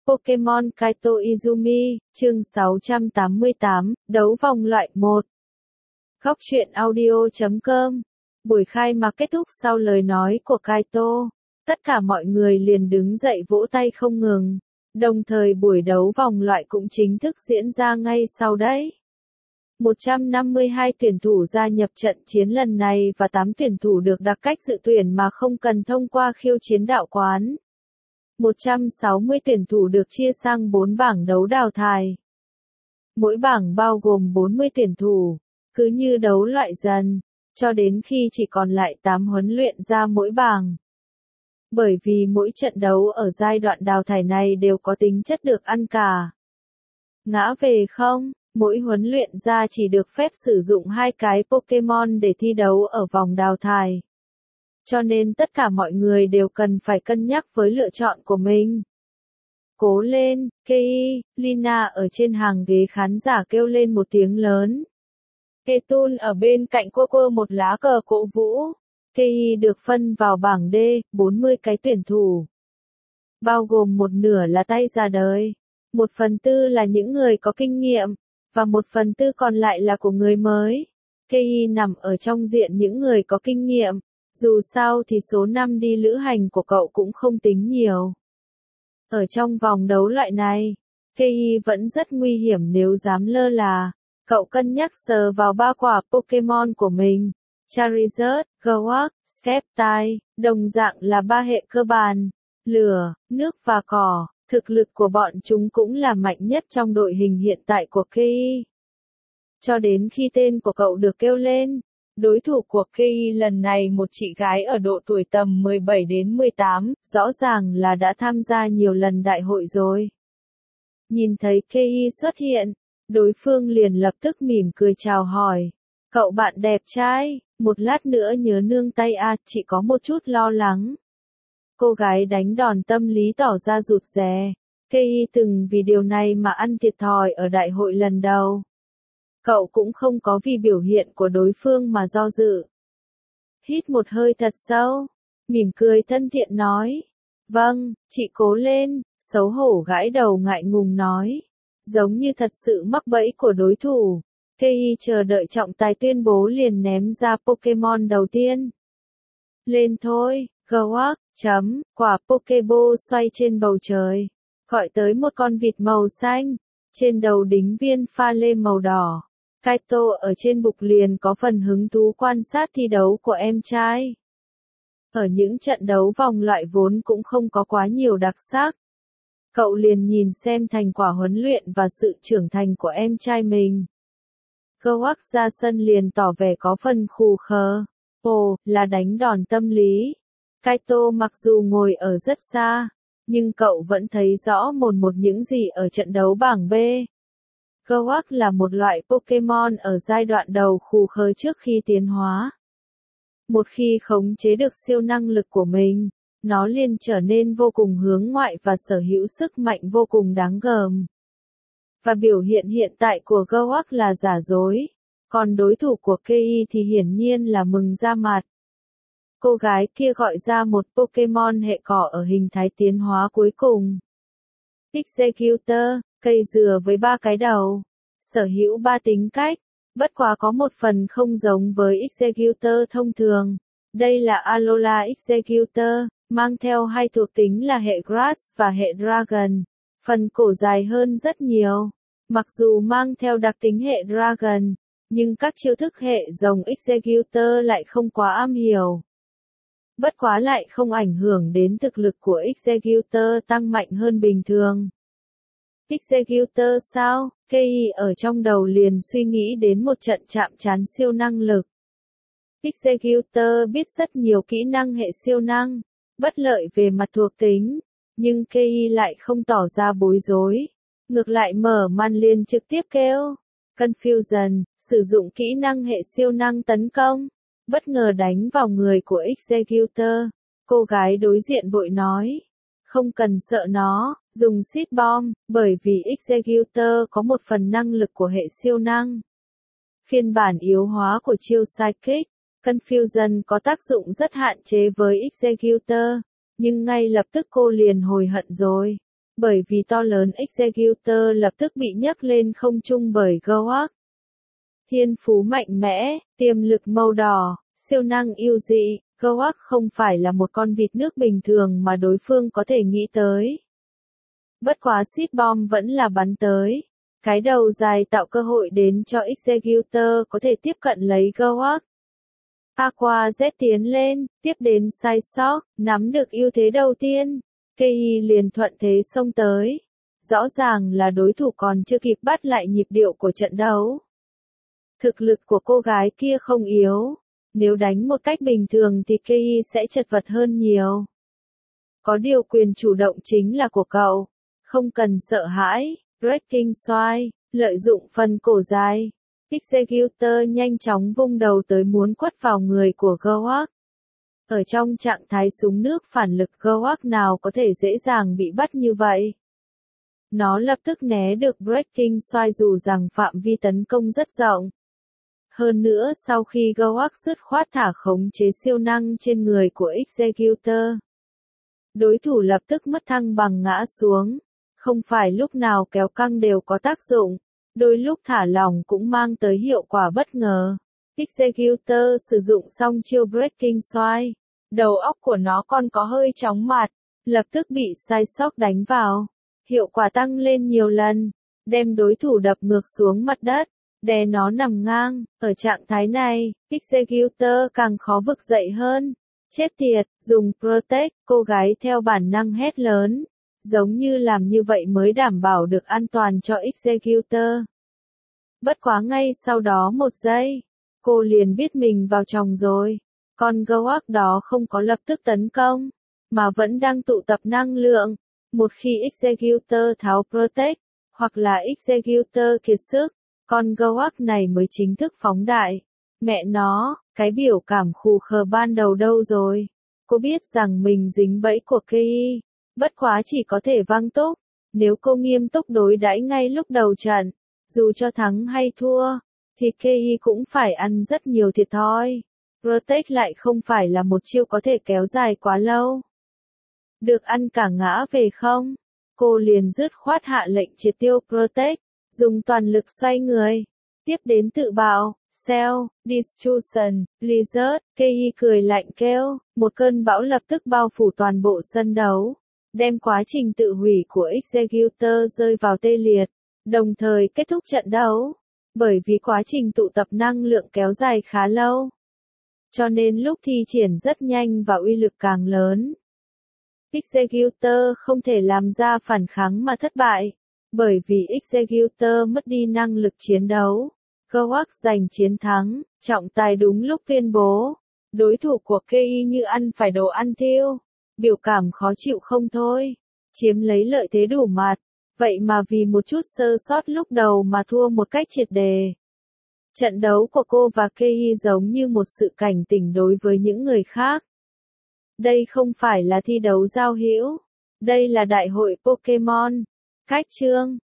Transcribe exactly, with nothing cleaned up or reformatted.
Pokemon Kaito Izumi, chương sáu trăm tám mươi tám, đấu vòng loại một. Góc truyện audio chấm com. Buổi khai mạc kết thúc sau lời nói của Kaito. Tất cả mọi người liền đứng dậy vỗ tay không ngừng. Đồng thời buổi đấu vòng loại cũng chính thức diễn ra ngay sau đấy. một trăm năm mươi hai tuyển thủ gia nhập trận chiến lần này và tám tuyển thủ được đặc cách dự tuyển mà không cần thông qua khiêu chiến đạo quán. một trăm sáu mươi tuyển thủ được chia sang bốn bảng đấu đào thải. Mỗi bảng bao gồm bốn mươi tuyển thủ, cứ như đấu loại dần, cho đến khi chỉ còn lại tám huấn luyện ra mỗi bảng. Bởi vì mỗi trận đấu ở giai đoạn đào thải này đều có tính chất được ăn cả. Ngã về không, mỗi huấn luyện ra chỉ được phép sử dụng hai cái Pokemon để thi đấu ở vòng đào thải. Cho nên tất cả mọi người đều cần phải cân nhắc với lựa chọn của mình. Cố lên, Kei, Lina ở trên hàng ghế khán giả kêu lên một tiếng lớn. Ketun ở bên cạnh cô cô một lá cờ cổ vũ. Kei được phân vào bảng D, bốn mươi cái tuyển thủ. Bao gồm một nửa là tay già đời, một phần tư là những người có kinh nghiệm, và một phần tư còn lại là của người mới. Kei nằm ở trong diện những người có kinh nghiệm. Dù sao thì số năm đi lữ hành của cậu cũng không tính nhiều. Ở trong vòng đấu loại này, Kei vẫn rất nguy hiểm nếu dám lơ là. Cậu cân nhắc sờ vào ba quả Pokemon của mình. Charizard, Gawak, Sceptile, đồng dạng là ba hệ cơ bản. Lửa, nước và cỏ, thực lực của bọn chúng cũng là mạnh nhất trong đội hình hiện tại của Kei. Cho đến khi tên của cậu được kêu lên. Đối thủ của Kei lần này một chị gái ở độ tuổi tầm mười bảy đến mười tám, rõ ràng là đã tham gia nhiều lần đại hội rồi. Nhìn thấy Kei xuất hiện, đối phương liền lập tức mỉm cười chào hỏi. Cậu bạn đẹp trai, một lát nữa nhớ nương tay à, chị có một chút lo lắng. Cô gái đánh đòn tâm lý tỏ ra rụt rè. Kei từng vì điều này mà ăn thiệt thòi ở đại hội lần đầu. Cậu cũng không có vì biểu hiện của đối phương mà do dự. Hít một hơi thật sâu, mỉm cười thân thiện nói. Vâng, chị cố lên, xấu hổ gãi đầu ngại ngùng nói. Giống như thật sự mắc bẫy của đối thủ. Kei chờ đợi trọng tài tuyên bố liền ném ra Pokemon đầu tiên. Lên thôi, Gawak, chấm, quả Pokeball xoay trên bầu trời. Gọi tới một con vịt màu xanh, trên đầu đính viên pha lê màu đỏ. Kaito ở trên bục liền có phần hứng thú quan sát thi đấu của em trai. Ở những trận đấu vòng loại vốn cũng không có quá nhiều đặc sắc. Cậu liền nhìn xem thành quả huấn luyện và sự trưởng thành của em trai mình. Gawak ra sân liền tỏ vẻ có phần khù khờ. Ồ, là đánh đòn tâm lý. Kaito mặc dù ngồi ở rất xa, nhưng cậu vẫn thấy rõ một một những gì ở trận đấu bảng B. Gawak là một loại Pokemon ở giai đoạn đầu khù khờ trước khi tiến hóa. Một khi khống chế được siêu năng lực của mình, nó liền trở nên vô cùng hướng ngoại và sở hữu sức mạnh vô cùng đáng gờm. Và biểu hiện hiện tại của Gawak là giả dối, còn đối thủ của Kei thì hiển nhiên là mừng ra mặt. Cô gái kia gọi ra một Pokemon hệ cỏ ở hình thái tiến hóa cuối cùng. Executor, cây dừa với ba cái đầu, sở hữu ba tính cách, bất quá có một phần không giống với Executor thông thường. Đây là Alola Executor, mang theo hai thuộc tính là hệ Grass và hệ Dragon, phần cổ dài hơn rất nhiều. Mặc dù mang theo đặc tính hệ Dragon, nhưng các chiêu thức hệ rồng Executor lại không quá am hiểu. Bất quá lại không ảnh hưởng đến thực lực của Executor tăng mạnh hơn bình thường. Executor sao? Kei ở trong đầu liền suy nghĩ đến một trận chạm trán siêu năng lực. Executor biết rất nhiều kỹ năng hệ siêu năng, bất lợi về mặt thuộc tính, nhưng Kei lại không tỏ ra bối rối. Ngược lại mở màn liền trực tiếp kêu. Confusion, sử dụng kỹ năng hệ siêu năng tấn công, bất ngờ đánh vào người của Executor. Cô gái đối diện vội nói. Không cần sợ nó, dùng Seed Bomb, bởi vì Executor có một phần năng lực của hệ siêu năng. Phiên bản yếu hóa của chiêu Psychic, Confusion có tác dụng rất hạn chế với Executor, nhưng ngay lập tức cô liền hối hận rồi. bởi vì to lớn Executor lập tức bị nhấc lên không trung bởi Gowack. Thiên phú mạnh mẽ, tiềm lực màu đỏ, siêu năng yêu dị, Gowack không phải là một con vịt nước bình thường mà đối phương có thể nghĩ tới. Bất quá seed bomb vẫn là bắn tới. Cái đầu dài tạo cơ hội đến cho Executor có thể tiếp cận lấy Gowack. Aqua Z tiến lên, tiếp đến Psyshock, nắm được ưu thế đầu tiên. Kei liền thuận thế xông tới. Rõ ràng là đối thủ còn chưa kịp bắt lại nhịp điệu của trận đấu. Thực lực của cô gái kia không yếu. Nếu đánh một cách bình thường thì Kei sẽ chật vật hơn nhiều. Có điều quyền chủ động chính là của cậu. Không cần sợ hãi. Breaking Strike, lợi dụng phần cổ dài. Executor nhanh chóng vung đầu tới muốn quất vào người của Gowack. Ở trong trạng thái súng nước phản lực Gowack nào có thể dễ dàng bị bắt như vậy. Nó lập tức né được Breaking Strike dù rằng phạm vi tấn công rất rộng. Hơn nữa sau khi Gowack dứt khoát thả khống chế siêu năng trên người của Executor. Đối thủ lập tức mất thăng bằng ngã xuống. Không phải lúc nào kéo căng đều có tác dụng, đôi lúc thả lỏng cũng mang tới hiệu quả bất ngờ. Executor sử dụng xong chiêu Breaking Strike, đầu óc của nó còn có hơi chóng mặt, lập tức bị Psyshock đánh vào. Hiệu quả tăng lên nhiều lần, đem đối thủ đập ngược xuống mặt đất, đè nó nằm ngang. Ở trạng thái này, Executor càng khó vực dậy hơn. Chết tiệt, dùng Protect, cô gái theo bản năng hét lớn. Giống như làm như vậy mới đảm bảo được an toàn cho Executor. Bất quá ngay sau đó một giây, cô liền biết mình vào chòng rồi. Con Gowack đó không có lập tức tấn công, mà vẫn đang tụ tập năng lượng. Một khi Executor tháo Protect, hoặc là Executor kiệt sức, con Gowack này mới chính thức phóng đại. Mẹ nó, cái biểu cảm khù khờ ban đầu đâu rồi? Cô biết rằng mình dính bẫy của Kei. Bất quá chỉ có thể văng túc, nếu cô nghiêm túc đối đãi ngay lúc đầu trận, dù cho thắng hay thua, thì Kei cũng phải ăn rất nhiều thiệt thòi. Protect lại không phải là một chiêu có thể kéo dài quá lâu. Được ăn cả ngã về không? Cô liền dứt khoát hạ lệnh triệt tiêu Protect, dùng toàn lực xoay người, tiếp đến tự bạo. Cell, Destruction, Blizzard, Kei cười lạnh kêu, một cơn bão lập tức bao phủ toàn bộ sân đấu. Đem quá trình tự hủy của Executor rơi vào tê liệt, đồng thời kết thúc trận đấu. Bởi vì quá trình tụ tập năng lượng kéo dài khá lâu, cho nên lúc thi triển rất nhanh và uy lực càng lớn. Executor không thể làm ra phản kháng mà thất bại, bởi vì Executor mất đi năng lực chiến đấu. Gowack giành chiến thắng, trọng tài đúng lúc tuyên bố, đối thủ của Kei như ăn phải đồ ăn thiêu. Biểu cảm khó chịu không thôi, chiếm lấy lợi thế đủ mặt, vậy mà vì một chút sơ sót lúc đầu mà thua một cách triệt đề. Trận đấu của cô và Kei giống như một sự cảnh tỉnh đối với những người khác. Đây không phải là thi đấu giao hữu, đây là đại hội Pokemon. Cách chương